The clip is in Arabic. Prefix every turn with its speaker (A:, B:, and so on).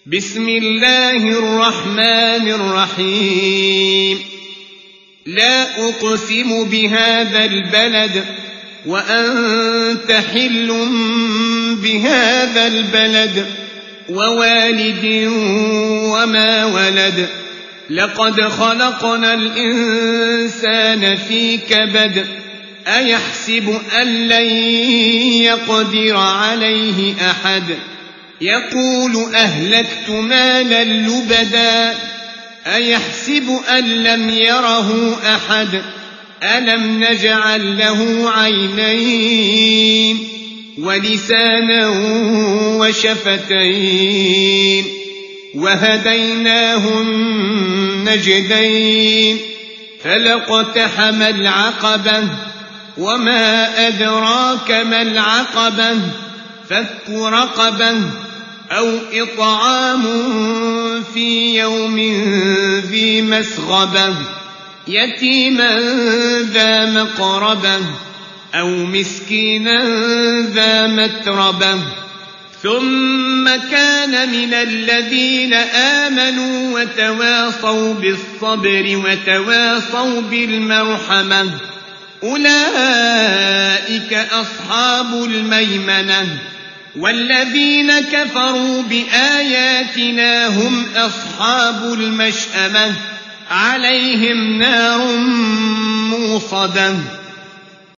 A: بسم الله الرحمن الرحيم لا أقسم بهذا البلد وأنت حل بهذا البلد ووالد وما ولد لقد خلقنا الإنسان في كبد أيحسب أن لن يقدر عليه أحد يقول أهلكت مالا لبدا أيحسب أن لم يره أحد ألم نجعل له عينين ولسانا وشفتين وهديناه النجدين فلاقتحم العقبة وما أدراك ما العقبة فك رقبة أو إطعام في يوم ذي مسغبة يتيما ذا مقربة أو مسكينا ذا متربة ثم كان من الذين آمنوا وتواصوا بالصبر وتواصوا بالمرحمة أولئك أصحاب الميمنة والذين كفروا بآياتنا هم أصحاب المشأمة عليهم نار موصدة